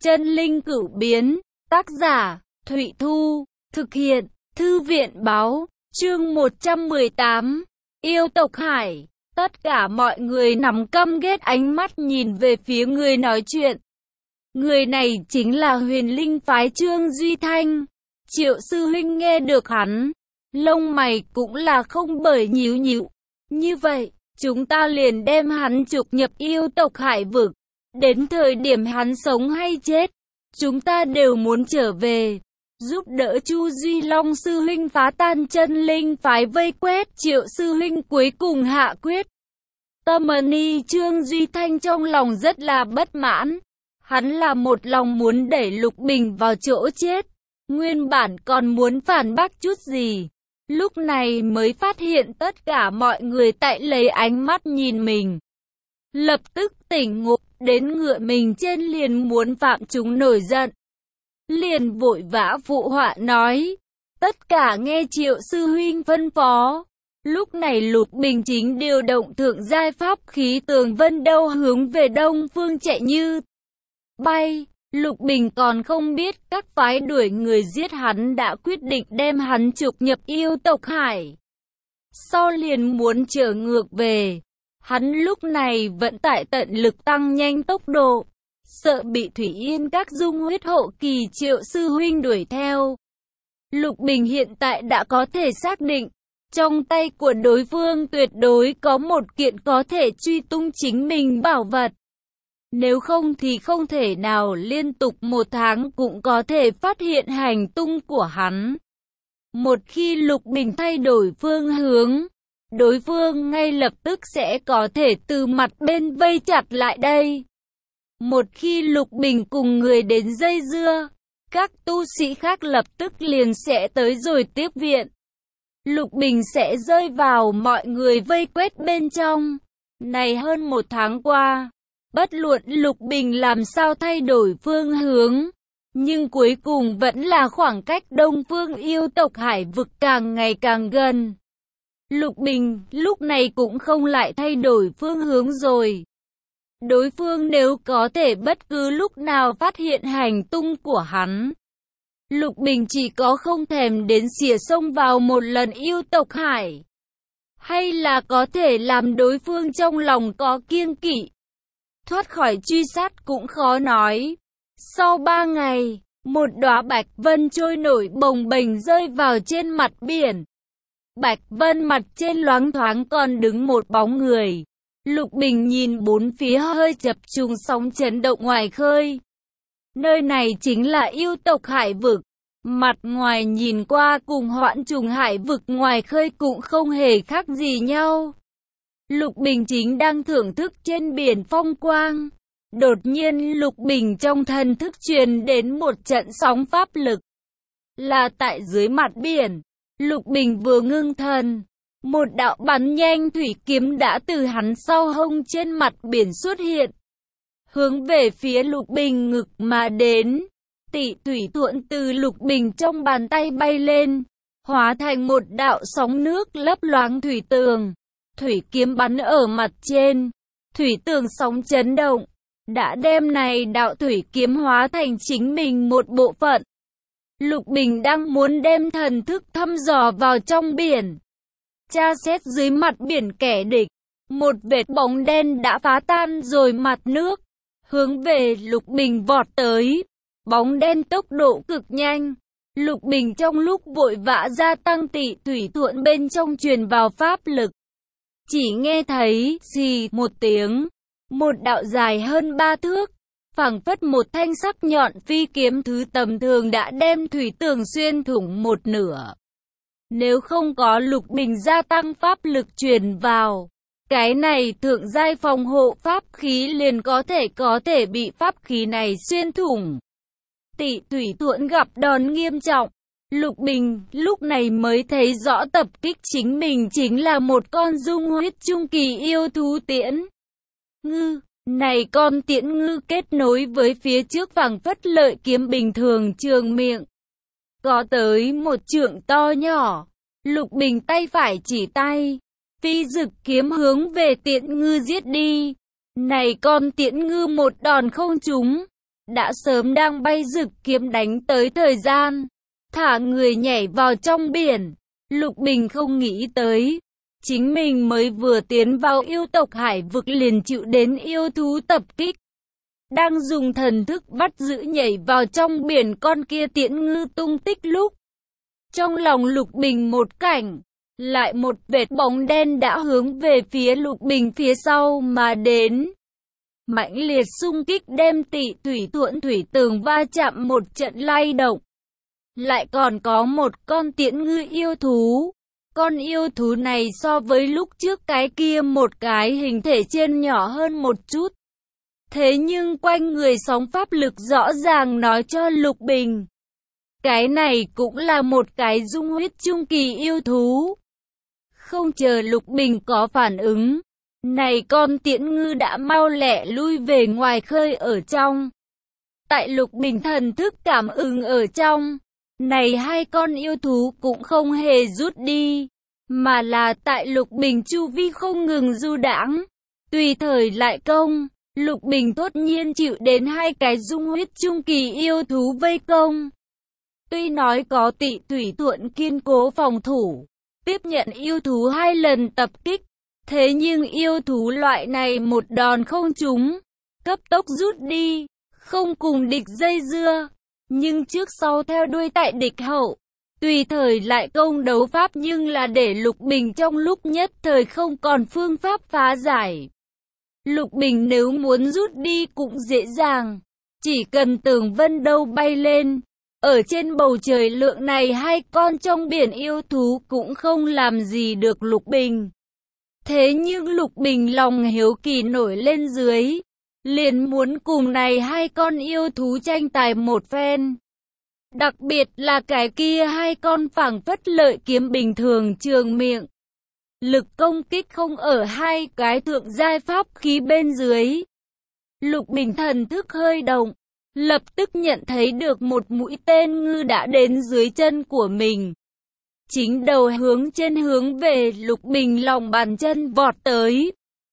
Chân linh cửu biến, tác giả, Thụy Thu, thực hiện, Thư viện báo, chương 118, yêu tộc Hải. Tất cả mọi người nằm căm ghét ánh mắt nhìn về phía người nói chuyện. Người này chính là Huyền Linh phái Trương Duy Thanh. Triệu sư huynh nghe được hắn, lông mày cũng là không bởi nhíu nhíu. Như vậy, chúng ta liền đem hắn trục nhập yêu tộc Hải vực. Đến thời điểm hắn sống hay chết, chúng ta đều muốn trở về, giúp đỡ Chu Duy Long sư huynh phá tan chân linh phái vây quét. Triệu sư huynh cuối cùng hạ quyết tâm ni. Trương Duy Thanh trong lòng rất là bất mãn. Hắn là một lòng muốn đẩy Lục Bình vào chỗ chết, nguyên bản còn muốn phản bác chút gì, lúc này mới phát hiện tất cả mọi người tại lấy ánh mắt nhìn mình. Lập tức tỉnh ngộ, đến ngựa mình trên liền muốn phạm chúng nổi giận. Liền vội vã phụ họa nói, tất cả nghe Triệu sư huynh phân phó. Lúc này Lục Bình chính điều động thượng giai pháp khí tường vân đâu hướng về đông phương chạy như bay. Lục Bình còn không biết các phái đuổi người giết hắn đã quyết định đem hắn trục nhập yêu tộc Hải. Sau liền muốn trở ngược về. Hắn lúc này vẫn tại tận lực tăng nhanh tốc độ, sợ bị Thủy Yên các dung huyết hộ kỳ Triệu sư huynh đuổi theo. Lục Bình hiện tại đã có thể xác định, trong tay của đối phương tuyệt đối có một kiện có thể truy tung chính mình bảo vật. Nếu không thì không thể nào liên tục một tháng cũng có thể phát hiện hành tung của hắn. Một khi Lục Bình thay đổi phương hướng, đối phương ngay lập tức sẽ có thể từ mặt bên vây chặt lại đây. Một khi Lục Bình cùng người đến dây dưa, các tu sĩ khác lập tức liền sẽ tới rồi tiếp viện. Lục Bình sẽ rơi vào mọi người vây quét bên trong. Này hơn một tháng qua, bất luận Lục Bình làm sao thay đổi phương hướng, nhưng cuối cùng vẫn là khoảng cách đông phương yêu tộc Hải vực càng ngày càng gần. Lục Bình lúc này cũng không lại thay đổi phương hướng rồi. Đối phương nếu có thể bất cứ lúc nào phát hiện hành tung của hắn, Lục Bình chỉ có không thèm đến xỉa xông vào một lần yêu tộc Hải, hay là có thể làm đối phương trong lòng có kiêng kỵ, thoát khỏi truy sát cũng khó nói. Sau 3 ngày, một đóa bạch vân trôi nổi bồng bềnh rơi vào trên mặt biển. Bạch vân mặt trên loáng thoáng còn đứng một bóng người. Lục Bình nhìn bốn phía hơi chập trùng sóng chấn động ngoài khơi. Nơi này chính là yêu tộc Hải vực. Mặt ngoài nhìn qua cùng Hoãn Trùng Hải vực ngoài khơi cũng không hề khác gì nhau. Lục Bình chính đang thưởng thức trên biển phong quang. Đột nhiên Lục Bình trong thần thức truyền đến một trận sóng pháp lực. Là tại dưới mặt biển. Lục Bình vừa ngưng thần, một đạo bắn nhanh thủy kiếm đã từ hắn sau hông trên mặt biển xuất hiện, hướng về phía Lục Bình ngực mà đến. Tị thủy thuận từ Lục Bình trong bàn tay bay lên, hóa thành một đạo sóng nước lấp loáng thủy tường. Thủy kiếm bắn ở mặt trên, thủy tường sóng chấn động, đã đem này đạo thủy kiếm hóa thành chính mình một bộ phận. Lục Bình đang muốn đem thần thức thăm dò vào trong biển, tra xét dưới mặt biển kẻ địch. Một vệt bóng đen đã phá tan rồi mặt nước, hướng về Lục Bình vọt tới. Bóng đen tốc độ cực nhanh. Lục Bình trong lúc vội vã gia tăng tị thủy thuận bên trong truyền vào pháp lực, chỉ nghe thấy xì một tiếng, một đạo dài hơn 3 thước, phảng phất một thanh sắc nhọn phi kiếm thứ tầm thường đã đem thủy tường xuyên thủng một nửa. Nếu không có Lục Bình gia tăng pháp lực truyền vào, cái này thượng giai phòng hộ pháp khí liền có thể bị pháp khí này xuyên thủng. Tị thủy thuận gặp đòn nghiêm trọng. Lục Bình lúc này mới thấy rõ tập kích chính mình chính là một con dung huyết trung kỳ yêu thú tiễn ngư. Này con tiễn ngư kết nối với phía trước phảng phất lợi kiếm bình thường trường miệng, có tới một trượng to nhỏ. Lục Bình tay phải chỉ tay, phi dực kiếm hướng về tiễn ngư giết đi. Này con tiễn ngư một đòn không trúng, đã sớm đang bay rực kiếm đánh tới thời gian, thả người nhảy vào trong biển. Lục Bình không nghĩ tới, chính mình mới vừa tiến vào yêu tộc hải vực liền chịu đến yêu thú tập kích. Đang dùng thần thức bắt giữ nhảy vào trong biển con kia Tiễn Ngư tung tích lúc, trong lòng Lục Bình một cảnh, lại một vệt bóng đen đã hướng về phía Lục Bình phía sau mà đến. Mãnh liệt xung kích đem Tị Thủy Thuận thủy tường va chạm một trận lay động. Lại còn có một con Tiễn Ngư yêu thú. Con yêu thú này so với lúc trước cái kia một cái hình thể trên nhỏ hơn một chút. Thế nhưng quanh người sóng pháp lực rõ ràng nói cho Lục Bình, cái này cũng là một cái dung huyết trung kỳ yêu thú. Không chờ Lục Bình có phản ứng, này con Tiễn Ngư đã mau lẹ lui về ngoài khơi ở trong. Tại Lục Bình thần thức cảm ứng ở trong, này hai con yêu thú cũng không hề rút đi, mà là tại Lục Bình chu vi không ngừng du đãng, tùy thời lại công. Lục Bình thốt nhiên chịu đến hai cái dung huyết trung kỳ yêu thú vây công. Tuy nói có Tị Thủy Thuận kiên cố phòng thủ, tiếp nhận yêu thú 2 lần tập kích, thế nhưng yêu thú loại này một đòn không trúng, cấp tốc rút đi, không cùng địch dây dưa, nhưng trước sau theo đuôi tại địch hậu, tùy thời lại công đấu pháp nhưng là để Lục Bình trong lúc nhất thời không còn phương pháp phá giải. Lục Bình nếu muốn rút đi cũng dễ dàng, chỉ cần tường vân đâu bay lên, ở trên bầu trời lượng này hai con trong biển yêu thú cũng không làm gì được Lục Bình. Thế nhưng Lục Bình lòng hiếu kỳ nổi lên dưới, liền muốn cùng này hai con yêu thú tranh tài một phen. Đặc biệt là cái kia hai con phảng phất lợi kiếm bình thường trường miệng. Lực công kích không ở hai cái thượng giai pháp khí bên dưới. Lục Bình thần thức hơi động, lập tức nhận thấy được một mũi tên ngư đã đến dưới chân của mình. Chính đầu hướng trên hướng về Lục Bình lòng bàn chân vọt tới.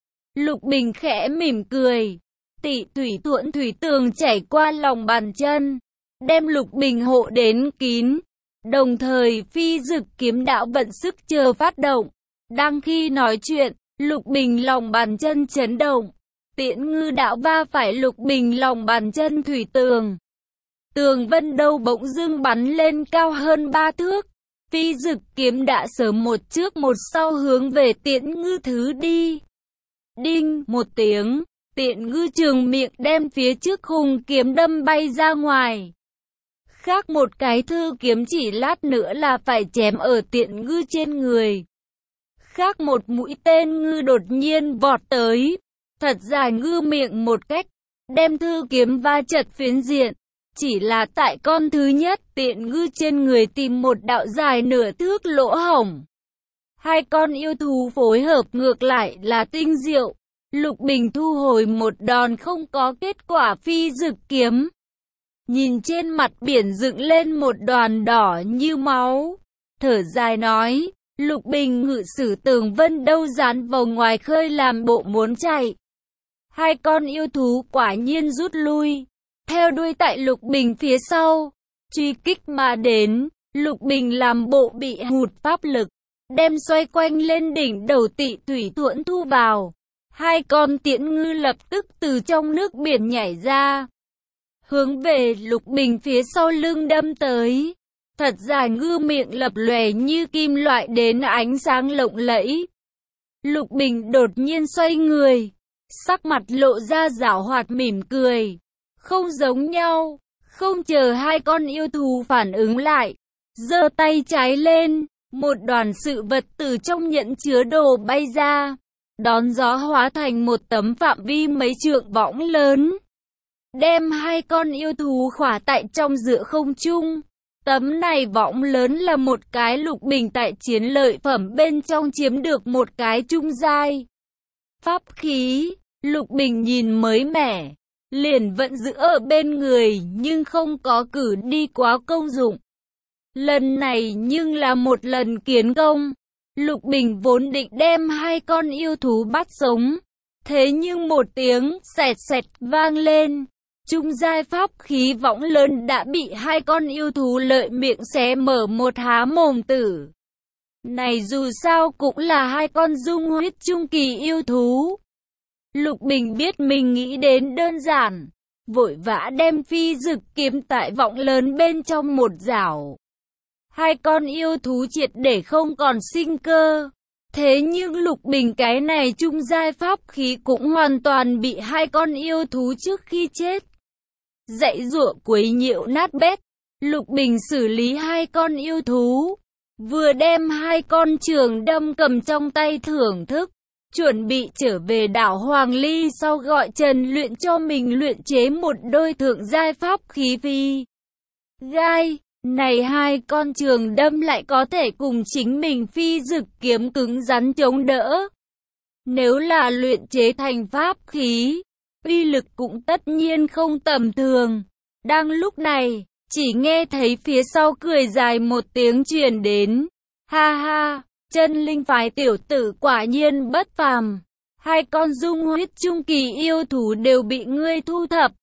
Lục Bình khẽ mỉm cười, Tị Thủy Thuận thủy tường chảy qua lòng bàn chân, đem Lục Bình hộ đến kín. Đồng thời phi dực kiếm đạo vận sức chờ phát động. Đang khi nói chuyện, Lục Bình lòng bàn chân chấn động. Tiễn Ngư đạo va phải Lục Bình lòng bàn chân thủy tường. Tường vân đâu bỗng dưng bắn lên cao hơn 3 thước. Phi dực kiếm đã sớm một trước một sau hướng về Tiễn Ngư thứ đi. Đinh một tiếng, Tiễn Ngư trường miệng đem phía trước hùng kiếm đâm bay ra ngoài. Khác một cái thư kiếm chỉ lát nữa là phải chém ở Tiễn Ngư trên người. Khác một mũi tên ngư đột nhiên vọt tới, thật dài ngư miệng một cách, đem thư kiếm va chật phiến diện. Chỉ là tại con thứ nhất Tiễn Ngư trên người tìm một đạo dài nửa thước lỗ hổng. Hai con yêu thú phối hợp ngược lại là tinh diệu. Lục Bình thu hồi một đòn không có kết quả phi dực kiếm. Nhìn trên mặt biển dựng lên một đoàn đỏ như máu, thở dài nói, Lục Bình ngự sử tường vân đâu dán vào ngoài khơi làm bộ muốn chạy. Hai con yêu thú quả nhiên rút lui, theo đuôi tại Lục Bình phía sau, truy kích mà đến. Lục Bình làm bộ bị hụt pháp lực, đem xoay quanh lên đỉnh đầu Tị Thủy Thuận thu vào. Hai con Tiễn Ngư lập tức từ trong nước biển nhảy ra, hướng về Lục Bình phía sau lưng đâm tới. Thật dài ngư miệng lập lòe như kim loại đến ánh sáng lộng lẫy. Lục Bình đột nhiên xoay người, sắc mặt lộ ra giảo hoạt mỉm cười. Không giống nhau, không chờ hai con yêu thú phản ứng lại, giơ tay trái lên, một đoàn sự vật từ trong nhẫn chứa đồ bay ra, đón gió hóa thành một tấm phạm vi mấy trượng võng lớn, đem hai con yêu thú khỏa tại trong giữa không trung. Tấm này võng lớn là một cái Lục Bình tại chiến lợi phẩm bên trong chiếm được một cái trung giai pháp khí. Lục Bình nhìn mới mẻ, liền vẫn giữ ở bên người nhưng không có cử đi quá công dụng. Lần này nhưng là một lần kiến công. Lục Bình vốn định đem hai con yêu thú bắt sống, thế nhưng một tiếng xẹt xẹt vang lên, Trung giai pháp khí võng lớn đã bị hai con yêu thú lợi miệng xé mở một há mồm tử. Này dù sao cũng là hai con dung huyết trung kỳ yêu thú. Lục Bình biết mình nghĩ đến đơn giản, vội vã đem phi dực kiếm tại võng lớn bên trong một rảo. Hai con yêu thú triệt để không còn sinh cơ. Thế nhưng Lục Bình cái này trung giai pháp khí cũng hoàn toàn bị hai con yêu thú trước khi chết dãy giụa quấy nhiễu nát bét. Lục Bình xử lý hai con yêu thú, vừa đem hai con trường đâm cầm trong tay thưởng thức, chuẩn bị trở về đảo Hoàng Ly sau gọi Trần luyện cho mình luyện chế một đôi thượng giai pháp khí phi gai. Này hai con trường đâm lại có thể cùng chính mình phi dực kiếm cứng rắn chống đỡ. Nếu là luyện chế thành pháp khí, uy lực cũng tất nhiên không tầm thường. Đang lúc này, chỉ nghe thấy phía sau cười dài một tiếng truyền đến. Ha ha, chân linh phái tiểu tử quả nhiên bất phàm. Hai con dung huyết trung kỳ yêu thú đều bị ngươi thu thập.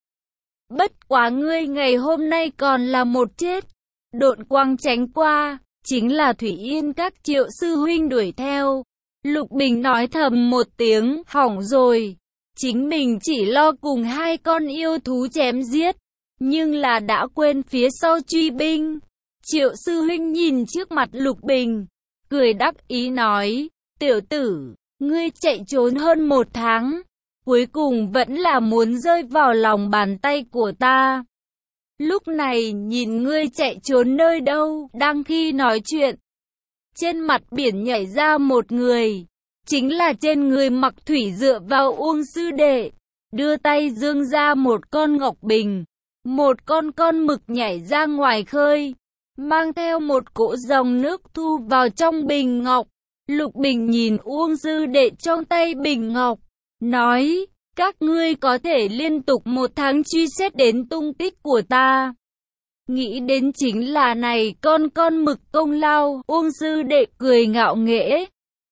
Bất quá ngươi ngày hôm nay còn là một chết. Độn quang tránh qua, chính là Thủy Yên các Triệu sư huynh đuổi theo. Lục Bình nói thầm một tiếng, hỏng rồi. Chính mình chỉ lo cùng hai con yêu thú chém giết, nhưng là đã quên phía sau truy binh. Triệu sư huynh nhìn trước mặt Lục Bình, cười đắc ý nói, tiểu tử, ngươi chạy trốn hơn một tháng, cuối cùng vẫn là muốn rơi vào lòng bàn tay của ta. Lúc này nhìn ngươi chạy trốn nơi đâu. Đang khi nói chuyện, trên mặt biển nhảy ra một người, chính là trên người mặc thủy dựa vào Uông sư đệ, đưa tay giương ra một con ngọc bình, một con mực nhảy ra ngoài khơi, mang theo một cỗ dòng nước thu vào trong bình ngọc. Lục Bình nhìn Uông sư đệ trong tay bình ngọc, nói, các ngươi có thể liên tục một tháng truy xét đến tung tích của ta. Nghĩ đến chính là này con mực công lao. Uông sư đệ cười ngạo nghễ,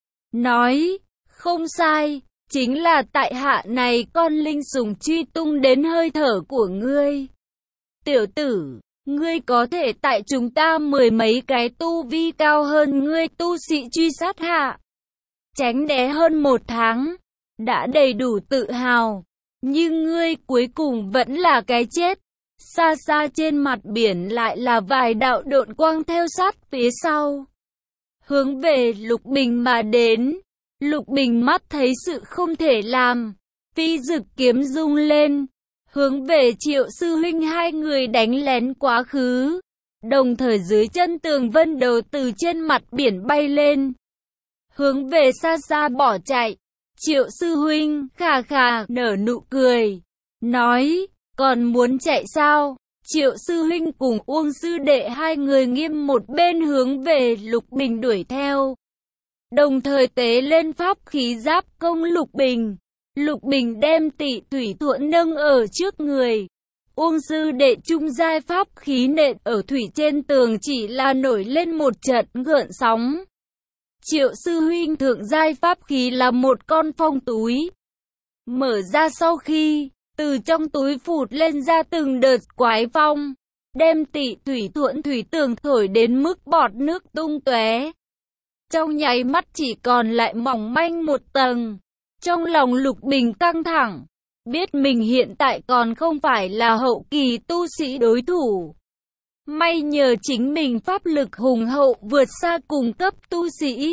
nói, không sai, chính là tại hạ này con linh sủng truy tung đến hơi thở của ngươi. Tiểu tử, ngươi có thể tại chúng ta mười mấy cái tu vi cao hơn ngươi tu sĩ truy sát hạ, tránh né hơn một tháng, đã đầy đủ tự hào. Nhưng ngươi cuối cùng vẫn là cái chết. Xa xa trên mặt biển lại là vài đạo độn quang theo sát phía sau, hướng về Lục Bình mà đến. Lục Bình mắt thấy sự không thể làm, phi dực kiếm rung lên, hướng về Triệu sư huynh hai người đánh lén quá khứ. Đồng thời dưới chân Tường Vân đầu từ trên mặt biển bay lên, hướng về xa xa bỏ chạy. Triệu sư huynh khà khà nở nụ cười, nói, còn muốn chạy sao? Triệu sư huynh cùng Uông sư đệ hai người nghiêm một bên hướng về Lục Bình đuổi theo, đồng thời tế lên pháp khí giáp công Lục Bình. Lục Bình đem Tị Thủy Thuẫn nâng ở trước người. Uông sư đệ trung giai pháp khí nện ở thủy trên tường chỉ là nổi lên một trận gợn sóng. Triệu sư huynh thượng giai pháp khí là một con phong túi, mở ra sau khi từ trong túi phụt lên ra từng đợt quái phong, đem Tị Thủy Thuẫn thủy tường thổi đến mức bọt nước tung tóe. Trong nháy mắt chỉ còn lại mỏng manh một tầng. Trong lòng Lục Bình căng thẳng, biết mình hiện tại còn không phải là hậu kỳ tu sĩ đối thủ. May nhờ chính mình pháp lực hùng hậu vượt xa cùng cấp tu sĩ.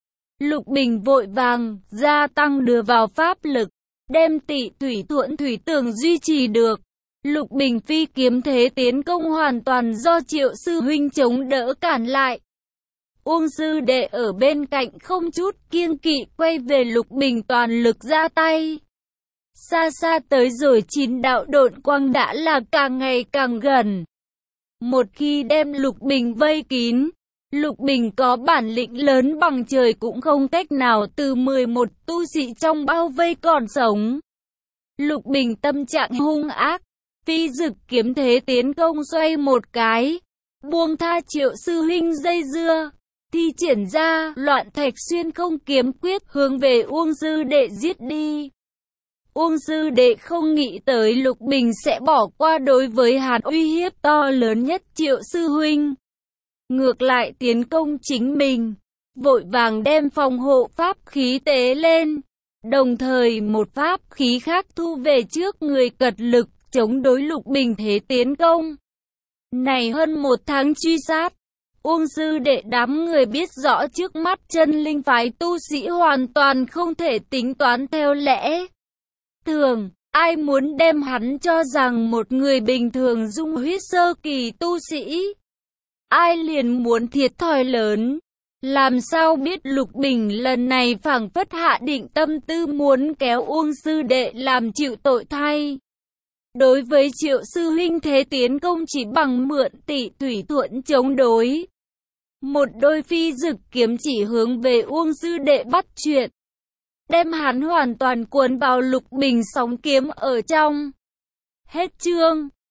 Lục Bình vội vàng gia tăng đưa vào pháp lực, đem Tị Thủy Thuẫn thủy tường duy trì được. Lục Bình phi kiếm thế tiến công hoàn toàn do Triệu sư huynh chống đỡ cản lại. Uông sư đệ ở bên cạnh không chút kiêng kỵ quay về Lục Bình toàn lực ra tay. Xa xa tới rồi 9 đạo độn quang đã là càng ngày càng gần. Một khi đem Lục Bình vây kín, Lục Bình có bản lĩnh lớn bằng trời cũng không cách nào từ 11 tu sĩ trong bao vây còn sống. Lục Bình tâm trạng hung ác, phi dực kiếm thế tiến công xoay một cái, buông tha Triệu sư huynh dây dưa, thi triển ra Loạn Thạch Xuyên Không kiếm quyết hướng về Uông sư đệ giết đi. Uông sư đệ không nghĩ tới Lục Bình sẽ bỏ qua đối với hắn uy hiếp to lớn nhất Triệu sư huynh. Ngược lại tiến công chính mình, vội vàng đem phòng hộ pháp khí tế lên, đồng thời một pháp khí khác thu về trước người cật lực, chống đối Lục Bình thế tiến công. Này hơn 1 tháng truy sát, Uông sư đệ đám người biết rõ trước mắt chân linh phái tu sĩ hoàn toàn không thể tính toán theo lẽ thường, ai muốn đem hắn cho rằng một người bình thường dung huyết sơ kỳ tu sĩ. Ai liền muốn thiệt thòi lớn. Làm sao biết Lục Bình lần này phảng phất hạ định tâm tư muốn kéo Uông sư đệ làm chịu tội thay. Đối với Triệu sư huynh thế tiến công chỉ bằng mượn Tỷ Thủy Thuẫn chống đối. Một đôi phi dực kiếm chỉ hướng về Uông sư đệ bắt chuyện, đem hắn hoàn toàn cuốn vào Lục Bình sóng kiếm ở trong. Hết chương.